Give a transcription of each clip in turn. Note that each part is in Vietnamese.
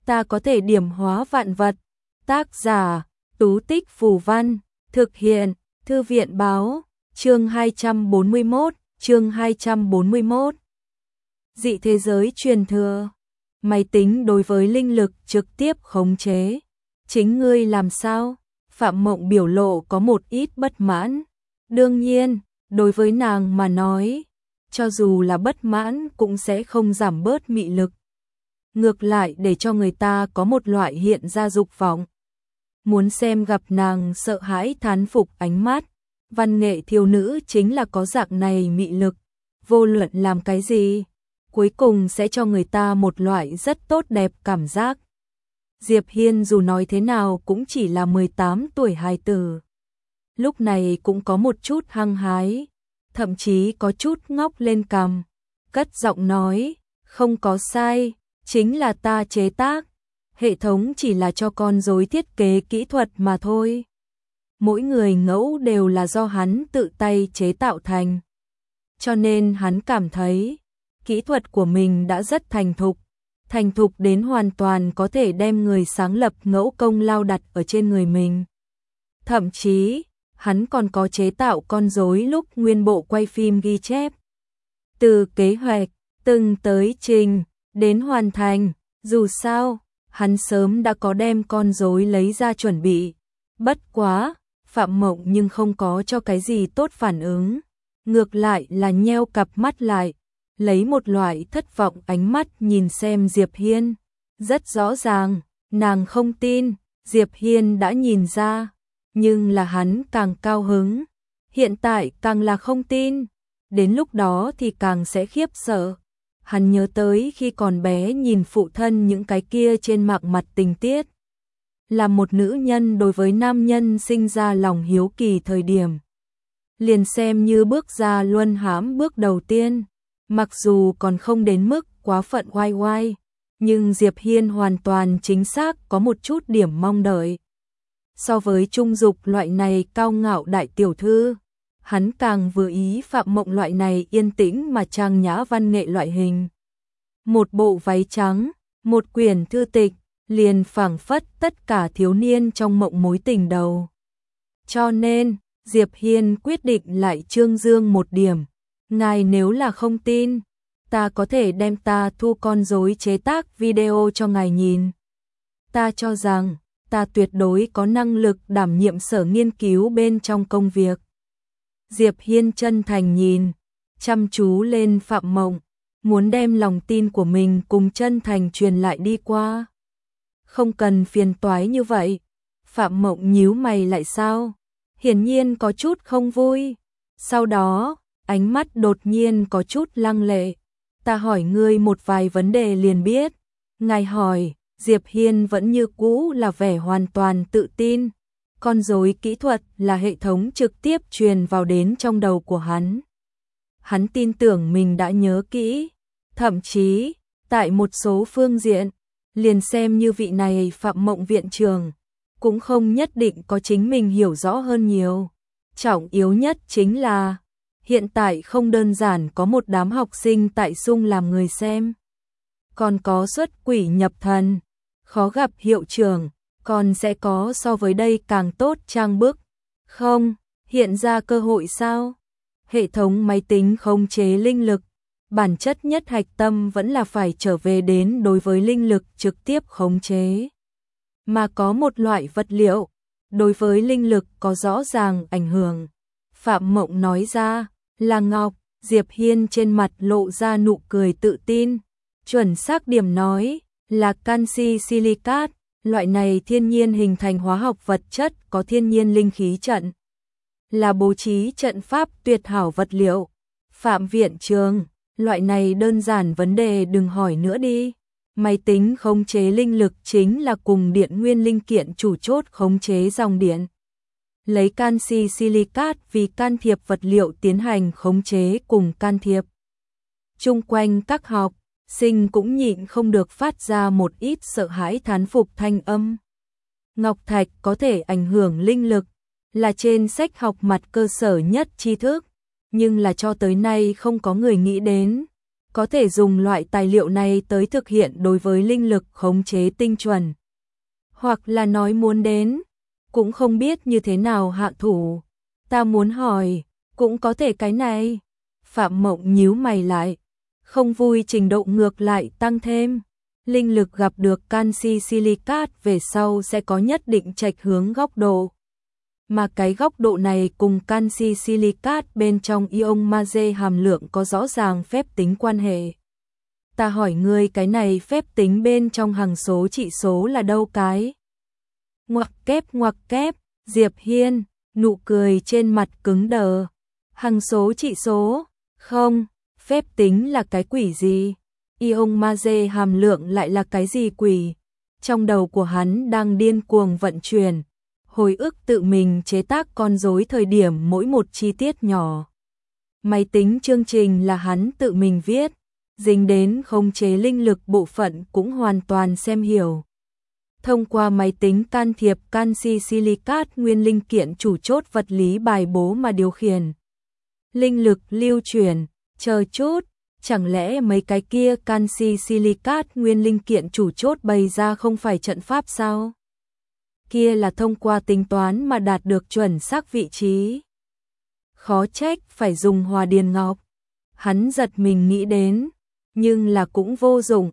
ta có thể điểm hóa vạn vật. Tác giả, Tú Tích Phù Văn, thực hiện, Thư viện Báo, chương 241. Dị thế giới truyền thừa. Máy tính đối với linh lực trực tiếp khống chế. Chính ngươi làm sao? Phạm Mộng biểu lộ có một ít bất mãn. Đương nhiên, đối với nàng mà nói, cho dù là bất mãn cũng sẽ không giảm bớt mị lực. Ngược lại để cho người ta có một loại hiện ra dục vọng. Muốn xem gặp nàng sợ hãi thán phục ánh mắt. Văn nghệ thiếu nữ chính là có dạng này mị lực. Vô luận làm cái gì, cuối cùng sẽ cho người ta một loại rất tốt đẹp cảm giác. Diệp Hiên dù nói thế nào cũng chỉ là 18 tuổi hài tử. Lúc này cũng có một chút hăng hái, thậm chí có chút ngóc lên cằm, cất giọng nói, không có sai, chính là ta chế tác, hệ thống chỉ là cho con rối thiết kế kỹ thuật mà thôi. Mỗi người ngẫu đều là do hắn tự tay chế tạo thành. Cho nên hắn cảm thấy, kỹ thuật của mình đã rất thành thục đến hoàn toàn có thể đem người sáng lập ngẫu công lao đặt ở trên người mình. Thậm chí, hắn còn có chế tạo con rối lúc nguyên bộ quay phim ghi chép. Từ kế hoạch, từng tới trình, đến hoàn thành, dù sao, hắn sớm đã có đem con rối lấy ra chuẩn bị. Bất quá, Phạm Mộng nhưng không có cho cái gì tốt phản ứng. Ngược lại là nheo cặp mắt lại, lấy một loại thất vọng ánh mắt nhìn xem Diệp Hiên. Rất rõ ràng, nàng không tin, Diệp Hiên đã nhìn ra, nhưng là hắn càng cao hứng. Hiện tại càng là không tin, đến lúc đó thì càng sẽ khiếp sợ. Hắn nhớ tới khi còn bé nhìn phụ thân những cái kia trên mạng mặt tình tiết. Là một nữ nhân đối với nam nhân sinh ra lòng hiếu kỳ thời điểm. Liền xem như bước ra luân hãm bước đầu tiên. Mặc dù còn không đến mức quá phận oai oai, nhưng Diệp Hiên hoàn toàn chính xác có một chút điểm mong đợi. So với Trung Dục loại này cao ngạo đại tiểu thư, hắn càng vừa ý Phạm Mộng loại này yên tĩnh mà trang nhã văn nghệ loại hình. Một bộ váy trắng, một quyển thư tịch, liền phảng phất tất cả thiếu niên trong mộng mối tình đầu. Cho nên, Diệp Hiên quyết định lại trương dương một điểm. Ngài nếu là không tin, ta có thể đem ta thu con rối chế tác video cho ngài nhìn. Ta cho rằng, ta tuyệt đối có năng lực đảm nhiệm sở nghiên cứu bên trong công việc. Diệp Hiên chân thành nhìn, chăm chú lên Phạm Mộng, muốn đem lòng tin của mình cùng chân thành truyền lại đi qua. Không cần phiền toái như vậy. Phạm Mộng nhíu mày lại sao? Hiển nhiên có chút không vui. Sau đó, ánh mắt đột nhiên có chút lăng lệ. Ta hỏi ngươi một vài vấn đề liền biết. Ngài hỏi, Diệp Hiên vẫn như cũ là vẻ hoàn toàn tự tin. Con rối kỹ thuật là hệ thống trực tiếp truyền vào đến trong đầu của hắn. Hắn tin tưởng mình đã nhớ kỹ. Thậm chí, tại một số phương diện, liền xem như vị này Phạm Mộng viện trưởng, cũng không nhất định có chính mình hiểu rõ hơn nhiều. Trọng yếu nhất chính là, hiện tại không đơn giản có một đám học sinh tại Sung làm người xem. Còn có xuất quỷ nhập thần, khó gặp hiệu trưởng, còn sẽ có so với đây càng tốt trang bức. Không, hiện ra cơ hội sao? Hệ thống máy tính khống chế linh lực, bản chất nhất hạch tâm vẫn là phải trở về đến đối với linh lực trực tiếp khống chế. Mà có một loại vật liệu, đối với linh lực có rõ ràng ảnh hưởng. Phạm Mộng nói ra, là ngọc. Diệp Hiên trên mặt lộ ra nụ cười tự tin. Chuẩn xác điểm nói, là canxi silicat. Loại này thiên nhiên hình thành hóa học vật chất có thiên nhiên linh khí trận. Là bố trí trận pháp tuyệt hảo vật liệu. Phạm viện trường, loại này đơn giản vấn đề đừng hỏi nữa đi. Máy tính khống chế linh lực chính là cùng điện nguyên linh kiện chủ chốt khống chế dòng điện. Lấy canxi silicat vì can thiệp vật liệu tiến hành khống chế cùng can thiệp. Chung quanh các học sinh cũng nhịn không được phát ra một ít sợ hãi thán phục thanh âm. Ngọc thạch có thể ảnh hưởng linh lực, là trên sách học mặt cơ sở nhất tri thức, nhưng là cho tới nay không có người nghĩ đến. có thể dùng loại tài liệu này tới thực hiện đối với linh lực khống chế tinh chuẩn. Hoặc là nói muốn đến, cũng không biết như thế nào hạ thủ. Ta muốn hỏi, cũng có thể cái này. Phạm Mộng nhíu mày lại, không vui trình độ ngược lại tăng thêm. Linh lực gặp được canxi silicat về sau sẽ có nhất định chệch hướng góc độ. Mà cái góc độ này cùng canxi silicat bên trong ion magie hàm lượng có rõ ràng phép tính quan hệ. Ta hỏi ngươi cái này phép tính bên trong hằng số trị số là đâu cái? Ngoặc kép, Diệp Hiên, nụ cười trên mặt cứng đờ. Hằng số trị số? Không, phép tính là cái quỷ gì? Ion magie hàm lượng lại là cái gì quỷ? Trong đầu của hắn đang điên cuồng vận chuyển, hồi ức tự mình chế tác con rối thời điểm mỗi một chi tiết nhỏ. Máy tính chương trình là hắn tự mình viết, dính đến khống chế linh lực bộ phận cũng hoàn toàn xem hiểu. Thông qua máy tính can thiệp canxi silicat nguyên linh kiện chủ chốt vật lý bài bố mà điều khiển. Linh lực lưu chuyển, chờ chút, chẳng lẽ mấy cái kia canxi silicat nguyên linh kiện chủ chốt bày ra không phải trận pháp sao? Kia là thông qua tính toán mà đạt được chuẩn xác vị trí. Khó trách phải dùng hòa điền ngọc. Hắn giật mình nghĩ đến, nhưng là cũng vô dụng.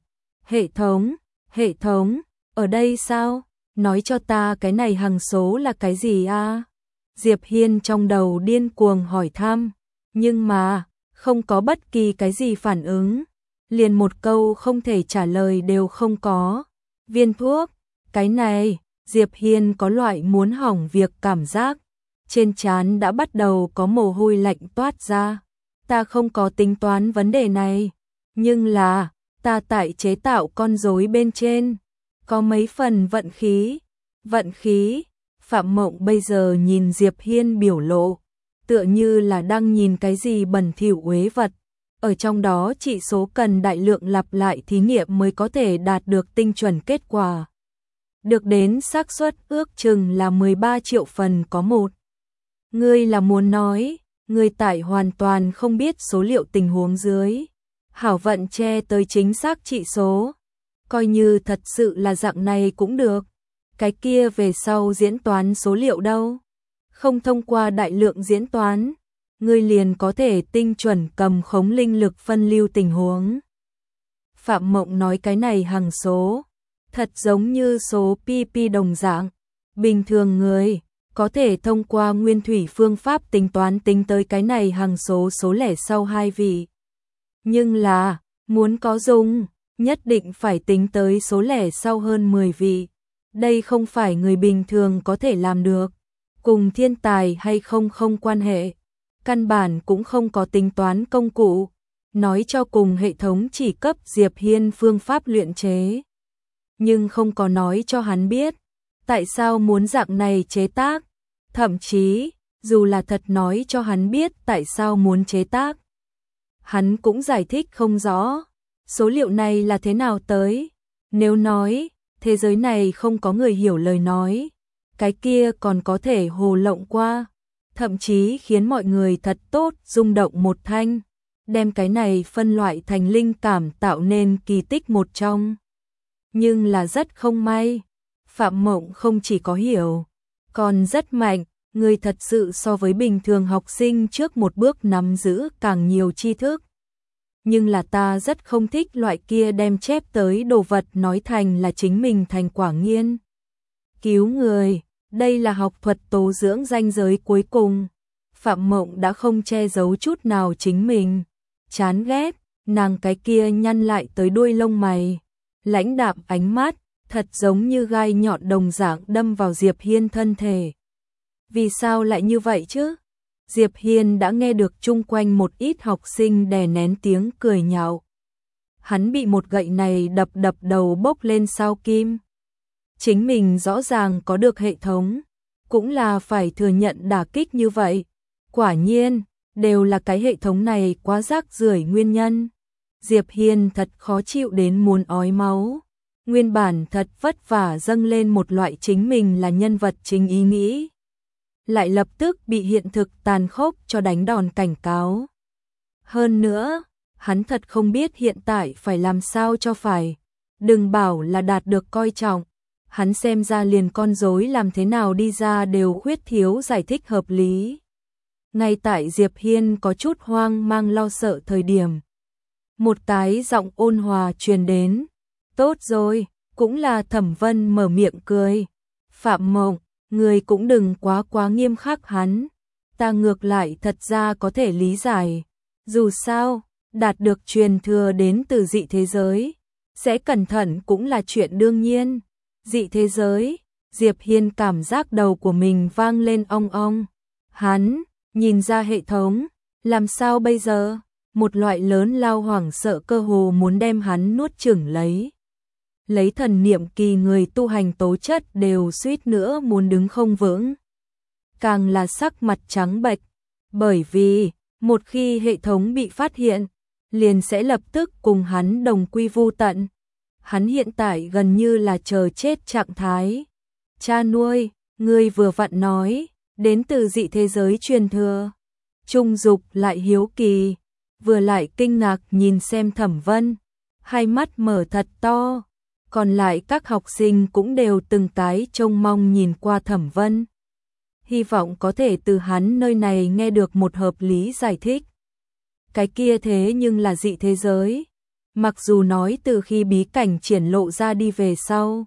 Hệ thống, ở đây sao? Nói cho ta cái này hằng số là cái gì a? Diệp Hiên trong đầu điên cuồng hỏi thăm, nhưng mà không có bất kỳ cái gì phản ứng, liền một câu không thể trả lời đều không có. Viên thuốc, cái này, Diệp Hiên có loại muốn hỏng việc cảm giác, trên trán đã bắt đầu có mồ hôi lạnh toát ra. Ta không có tính toán vấn đề này, nhưng là ta tại chế tạo con rối bên trên có mấy phần vận khí. Vận khí? Phạm Mộng bây giờ nhìn Diệp Hiên biểu lộ, tựa như là đang nhìn cái gì bẩn thỉu uế vật. Ở trong đó chỉ số cần đại lượng lặp lại thí nghiệm mới có thể đạt được tinh chuẩn kết quả. Được đến xác suất ước chừng là 13 triệu phần có một. Ngươi là muốn nói, ngươi tại hoàn toàn không biết số liệu tình huống dưới. Hảo vận che tới chính xác trị số. Coi như thật sự là dạng này cũng được. Cái kia về sau diễn toán số liệu đâu? Không thông qua đại lượng diễn toán, ngươi liền có thể tinh chuẩn cầm khống linh lực phân lưu tình huống. Phạm Mộng nói cái này hằng số, thật giống như số pi đồng dạng. Bình thường người có thể thông qua nguyên thủy phương pháp tính toán tính tới cái này hằng số lẻ sau 2 vị. Nhưng là, muốn có dùng, nhất định phải tính tới số lẻ sau hơn 10 vị. Đây không phải người bình thường có thể làm được. Cùng thiên tài hay không quan hệ. Căn bản cũng không có tính toán công cụ. Nói cho cùng hệ thống chỉ cấp Diệp Hiên phương pháp luyện chế. Nhưng không có nói cho hắn biết tại sao muốn dạng này chế tác. Thậm chí, dù là thật nói cho hắn biết tại sao muốn chế tác, hắn cũng giải thích không rõ. Số liệu này là thế nào tới? Nếu nói, thế giới này không có người hiểu lời nói, cái kia còn có thể hồ lộng qua, thậm chí khiến mọi người thật tốt rung động một thanh, đem cái này phân loại thành linh cảm tạo nên kỳ tích một trong. Nhưng là rất không may, Phạm Mộng không chỉ có hiểu, còn rất mạnh, người thật sự so với bình thường học sinh trước một bước nắm giữ càng nhiều tri thức. Nhưng là ta rất không thích loại kia đem chép tới đồ vật nói thành là chính mình thành quả nghiên cứu người, đây là học thuật tố dưỡng ranh giới cuối cùng. Phạm Mộng đã không che giấu chút nào chính mình, chán ghét, nàng cái kia nhăn lại tới đuôi lông mày, lãnh đạm ánh mắt, thật giống như gai nhọn đồng dạng đâm vào Diệp Hiên thân thể. Vì sao lại như vậy chứ? Diệp Hiên đã nghe được chung quanh một ít học sinh đè nén tiếng cười nhạo. Hắn bị một gậy này đập đầu bốc lên sao kim. Chính mình rõ ràng có được hệ thống, cũng là phải thừa nhận đả kích như vậy. Quả nhiên, đều là cái hệ thống này quá rác rưởi nguyên nhân. Diệp Hiên thật khó chịu đến muốn ói máu. Nguyên bản thật vất vả dâng lên một loại chính mình là nhân vật chính ý nghĩ, lại lập tức bị hiện thực tàn khốc cho đánh đòn cảnh cáo. Hơn nữa, hắn thật không biết hiện tại phải làm sao cho phải. Đừng bảo là đạt được coi trọng, hắn xem ra liền con rối làm thế nào đi ra đều khuyết thiếu giải thích hợp lý. Ngay tại Diệp Hiên có chút hoang mang lo sợ thời điểm, một cái giọng ôn hòa truyền đến. Tốt rồi, cũng là Thẩm Vân mở miệng cười. Phạm Mộng, người cũng đừng quá nghiêm khắc hắn. Ta ngược lại thật ra có thể lý giải. Dù sao, đạt được truyền thừa đến từ dị thế giới, sẽ cẩn thận cũng là chuyện đương nhiên. Dị thế giới, Diệp Hiên cảm giác đầu của mình vang lên ong ong. Hắn nhìn ra hệ thống, làm sao bây giờ? Một loại lớn lao hoảng sợ cơ hồ muốn đem hắn nuốt chửng lấy. Lấy thần niệm kỳ người tu hành tố chất đều suýt nữa muốn đứng không vững. Càng là sắc mặt trắng bệch, bởi vì một khi hệ thống bị phát hiện, liền sẽ lập tức cùng hắn đồng quy vu tận. Hắn hiện tại gần như là chờ chết trạng thái. Cha nuôi, ngươi vừa vặn nói, đến từ dị thế giới truyền thừa. Trung Dục lại hiếu kỳ, vừa lại kinh ngạc nhìn xem Thẩm Vân, hai mắt mở thật to. Còn lại các học sinh cũng đều từng cái trông mong nhìn qua Thẩm Vân, hy vọng có thể từ hắn nơi này nghe được một hợp lý giải thích. Cái kia thế nhưng là dị thế giới, mặc dù nói từ khi bí cảnh triển lộ ra đi về sau,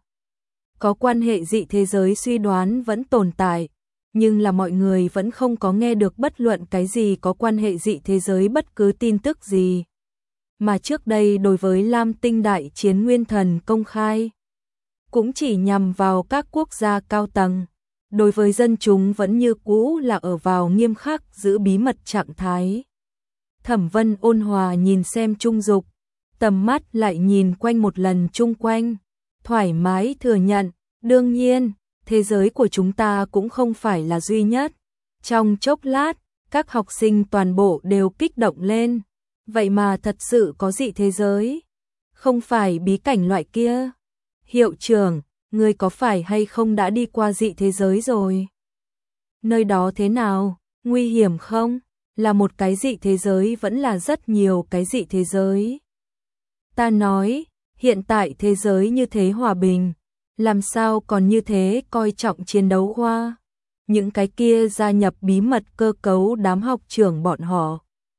có quan hệ dị thế giới suy đoán vẫn tồn tại, nhưng là mọi người vẫn không có nghe được bất luận cái gì có quan hệ dị thế giới bất cứ tin tức gì. Mà trước đây đối với Lam Tinh đại chiến nguyên thần công khai, cũng chỉ nhằm vào các quốc gia cao tầng, đối với dân chúng vẫn như cũ là ở vào nghiêm khắc giữ bí mật trạng thái. Thẩm Vân ôn hòa nhìn xem Trung Dục, tầm mắt lại nhìn quanh một lần chung quanh, thoải mái thừa nhận, đương nhiên, thế giới của chúng ta cũng không phải là duy nhất. Trong chốc lát, các học sinh toàn bộ đều kích động lên. Vậy mà thật sự có dị thế giới, không phải bí cảnh loại kia. Hiệu trưởng, ngươi có phải hay không đã đi qua dị thế giới rồi? Nơi đó thế nào, nguy hiểm không? Là một cái dị thế giới vẫn là rất nhiều cái dị thế giới. Ta nói, hiện tại thế giới như thế hòa bình, làm sao còn như thế coi trọng chiến đấu hoa? Những cái kia gia nhập bí mật cơ cấu đám học trưởng bọn họ,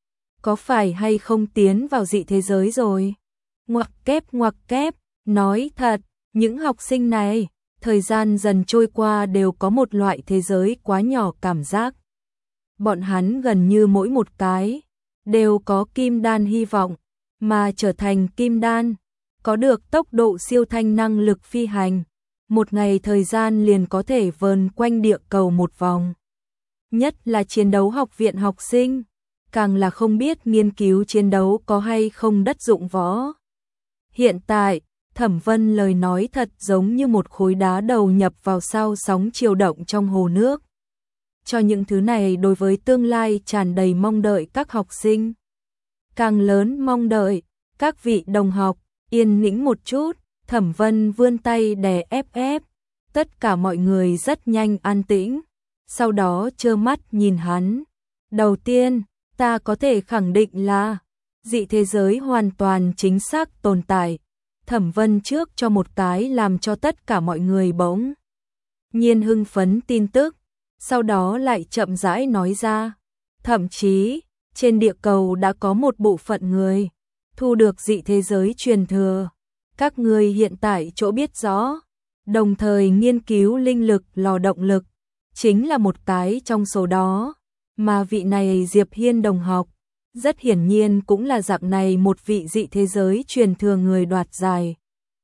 có phải hay không tiến vào dị thế giới rồi? Ngoặc kép, nói thật, những học sinh này, thời gian dần trôi qua đều có một loại thế giới quá nhỏ cảm giác. Bọn hắn gần như mỗi một cái, đều có kim đan hy vọng, mà trở thành kim đan, có được tốc độ siêu thanh năng lực phi hành. Một ngày thời gian liền có thể vờn quanh địa cầu một vòng. Nhất là chiến đấu học viện học sinh, càng là không biết nghiên cứu chiến đấu có hay không đất dụng võ. Hiện tại, Thẩm Vân lời nói thật giống như một khối đá đầu nhập vào sao sóng chiều động trong hồ nước. Cho những thứ này đối với tương lai tràn đầy mong đợi các học sinh. Càng lớn mong đợi, các vị đồng học, yên tĩnh một chút, Thẩm Vân vươn tay đè ép. Tất cả mọi người rất nhanh an tĩnh, sau đó trơ mắt nhìn hắn. Đầu tiên, ta có thể khẳng định là dị thế giới hoàn toàn chính xác tồn tại. Thẩm Vân trước cho một cái làm cho tất cả mọi người bỗng nhiên hưng phấn tin tức, sau đó lại chậm rãi nói ra. Thậm chí, trên địa cầu đã có một bộ phận người thu được dị thế giới truyền thừa. Các người hiện tại chỗ biết rõ, đồng thời nghiên cứu linh lực lò động lực, chính là một cái trong số đó. Mà vị này Diệp Hiên đồng học, rất hiển nhiên cũng là dạng này một vị dị thế giới truyền thừa người đoạt giải.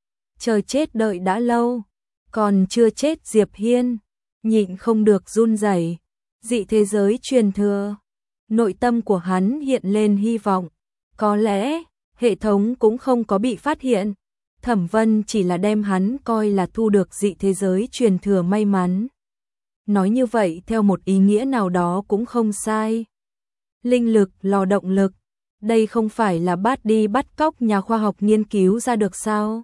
Chờ chết đợi đã lâu, còn chưa chết Diệp Hiên, nhịn không được run rẩy. Dị thế giới truyền thừa, nội tâm của hắn hiện lên hy vọng. Có lẽ, hệ thống cũng không có bị phát hiện. Thẩm Vân chỉ là đem hắn coi là thu được dị thế giới truyền thừa may mắn. Nói như vậy theo một ý nghĩa nào đó cũng không sai. Linh lực, lò động lực, đây không phải là bắt cóc nhà khoa học nghiên cứu ra được sao?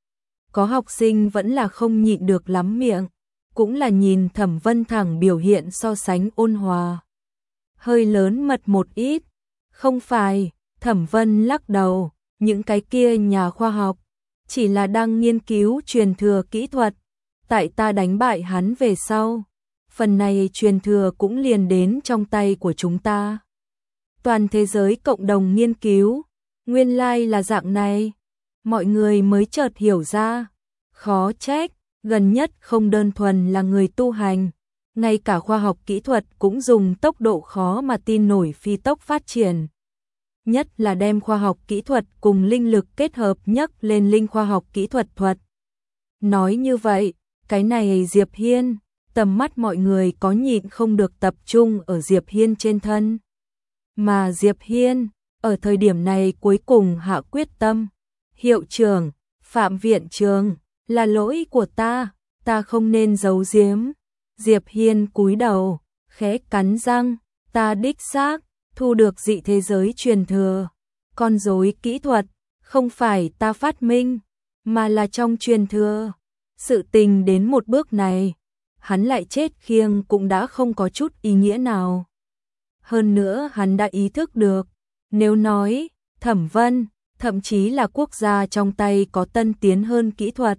Có học sinh vẫn là không nhịn được lắm miệng, cũng là nhìn Thẩm Vân thẳng biểu hiện so sánh ôn hòa. Hơi lớn mật một ít, không phải, Thẩm Vân lắc đầu, những cái kia nhà khoa học chỉ là đang nghiên cứu truyền thừa kỹ thuật, tại ta đánh bại hắn về sau, phần này truyền thừa cũng liền đến trong tay của chúng ta. Toàn thế giới cộng đồng nghiên cứu, nguyên lai là dạng này, mọi người mới chợt hiểu ra, khó trách, gần nhất không đơn thuần là người tu hành, ngay cả khoa học kỹ thuật cũng dùng tốc độ khó mà tin nổi phi tốc phát triển. Nhất là đem khoa học kỹ thuật cùng linh lực kết hợp nhấc lên linh khoa học kỹ thuật. Nói như vậy, cái này Diệp Hiên, tầm mắt mọi người có nhịn không được tập trung ở Diệp Hiên trên thân. Mà Diệp Hiên, ở thời điểm này cuối cùng hạ quyết tâm. Hiệu trưởng, Phạm viện trưởng, là lỗi của ta không nên giấu giếm. Diệp Hiên cúi đầu, khẽ cắn răng, ta đích xác thu được dị thế giới truyền thừa. Con rối kỹ thuật, không phải ta phát minh, mà là trong truyền thừa. Sự tình đến một bước này, hắn lại chết khiêng cũng đã không có chút ý nghĩa nào. Hơn nữa hắn đã ý thức được, nếu nói, Thẩm Vân, thậm chí là quốc gia trong tay có tân tiến hơn kỹ thuật.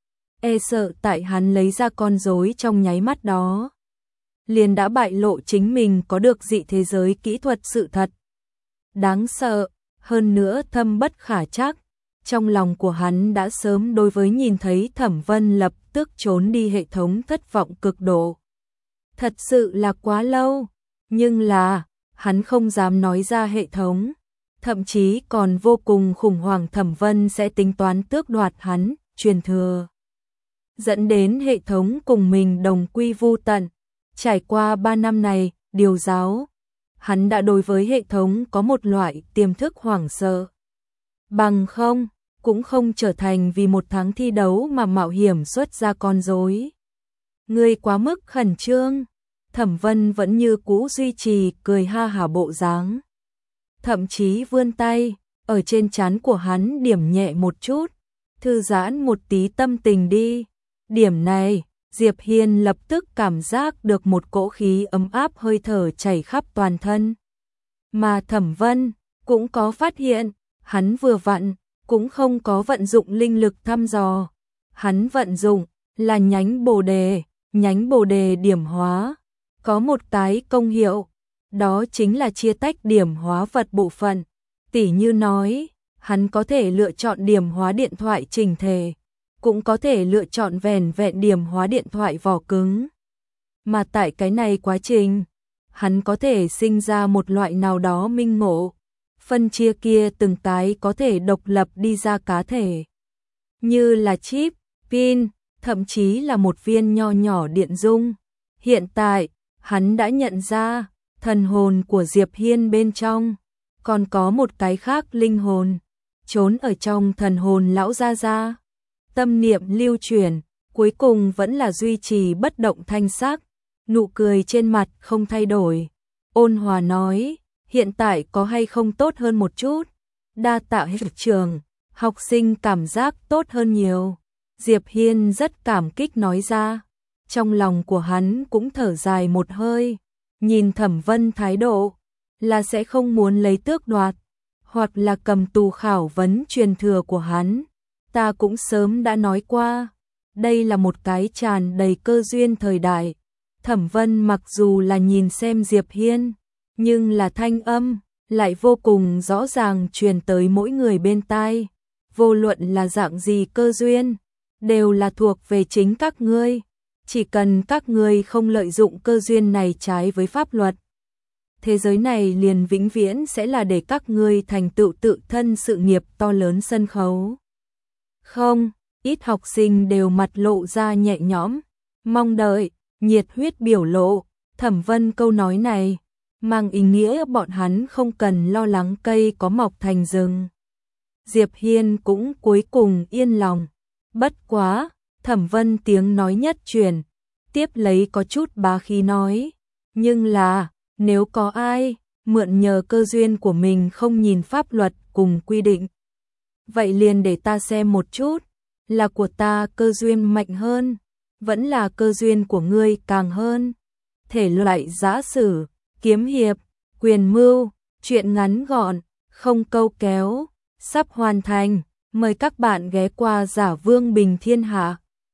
E sợ tại hắn lấy ra con rối trong nháy mắt đó, liền đã bại lộ chính mình có được dị thế giới kỹ thuật sự thật. Đáng sợ, hơn nữa thâm bất khả trắc, trong lòng của hắn đã sớm đối với nhìn thấy Thẩm Vân lập tức trốn đi hệ thống thất vọng cực độ. Thật sự là quá lâu, nhưng là, hắn không dám nói ra hệ thống, thậm chí còn vô cùng khủng hoảng Thẩm Vân sẽ tính toán tước đoạt hắn, truyền thừa. Dẫn đến hệ thống cùng mình đồng quy vu tận. Trải qua 3 năm này, điều giáo, hắn đã đối với hệ thống có một loại tiềm thức hoảng sợ. Bằng không, cũng không trở thành vì một tháng thi đấu mà mạo hiểm xuất ra con rối. Ngươi quá mức khẩn trương. Thẩm Vân vẫn như cũ duy trì cười ha hả bộ dáng. Thậm chí vươn tay, ở trên trán của hắn điểm nhẹ một chút, thư giãn một tí tâm tình đi. Điểm này, Diệp Hiên lập tức cảm giác được một cỗ khí ấm áp hơi thở chảy khắp toàn thân. Mà Thẩm Vân cũng có phát hiện, hắn vừa vặn, cũng không có vận dụng linh lực thăm dò. Hắn vận dụng là nhánh bồ đề điểm hóa. Có một cái công hiệu, đó chính là chia tách điểm hóa vật bộ phận. Tỉ như nói, hắn có thể lựa chọn điểm hóa điện thoại chỉnh thể, cũng có thể lựa chọn vẻn vẹn điểm hóa điện thoại vỏ cứng. Mà tại cái này quá trình, hắn có thể sinh ra một loại nào đó minh ngộ, phân chia kia từng cái có thể độc lập đi ra cá thể. Như là chip, pin, thậm chí là một viên nho nhỏ điện dung. Hiện tại, hắn đã nhận ra, thần hồn của Diệp Hiên bên trong, còn có một cái khác linh hồn, trốn ở trong thần hồn lão gia gia. Tâm niệm lưu chuyển, cuối cùng vẫn là duy trì bất động thanh sắc, nụ cười trên mặt không thay đổi. Ôn hòa nói, hiện tại có hay không tốt hơn một chút? Đa tạ hiệu trưởng, học sinh cảm giác tốt hơn nhiều. Diệp Hiên rất cảm kích nói ra. Trong lòng của hắn cũng thở dài một hơi, nhìn Thẩm Vân thái độ, là sẽ không muốn lấy tước đoạt, hoặc là cầm tù khảo vấn truyền thừa của hắn. Ta cũng sớm đã nói qua, đây là một cái tràn đầy cơ duyên thời đại. Thẩm Vân mặc dù là nhìn xem Diệp Hiên, nhưng là thanh âm, lại vô cùng rõ ràng truyền tới mỗi người bên tai. Vô luận là dạng gì cơ duyên, đều là thuộc về chính các ngươi. Chỉ cần các ngươi không lợi dụng cơ duyên này trái với pháp luật, thế giới này liền vĩnh viễn sẽ là để các ngươi thành tựu tự thân sự nghiệp to lớn sân khấu. Không, ít học sinh đều mặt lộ ra nhẹ nhõm, mong đợi, nhiệt huyết biểu lộ. Thẩm Vân câu nói này, mang ý nghĩa bọn hắn không cần lo lắng cây có mọc thành rừng. Diệp Hiên cũng cuối cùng yên lòng. Bất quá, Thẩm Vân tiếng nói nhất truyền, tiếp lấy có chút bá khí nói, nhưng là, nếu có ai mượn nhờ cơ duyên của mình không nhìn pháp luật cùng quy định, vậy liền để ta xem một chút, là của ta cơ duyên mạnh hơn, vẫn là cơ duyên của ngươi càng hơn. Thể loại giã sử, kiếm hiệp, quyền mưu, truyện ngắn gọn, không câu kéo, sắp hoàn thành. Mời các bạn ghé qua Giả Vương Bình Thiên Hạ.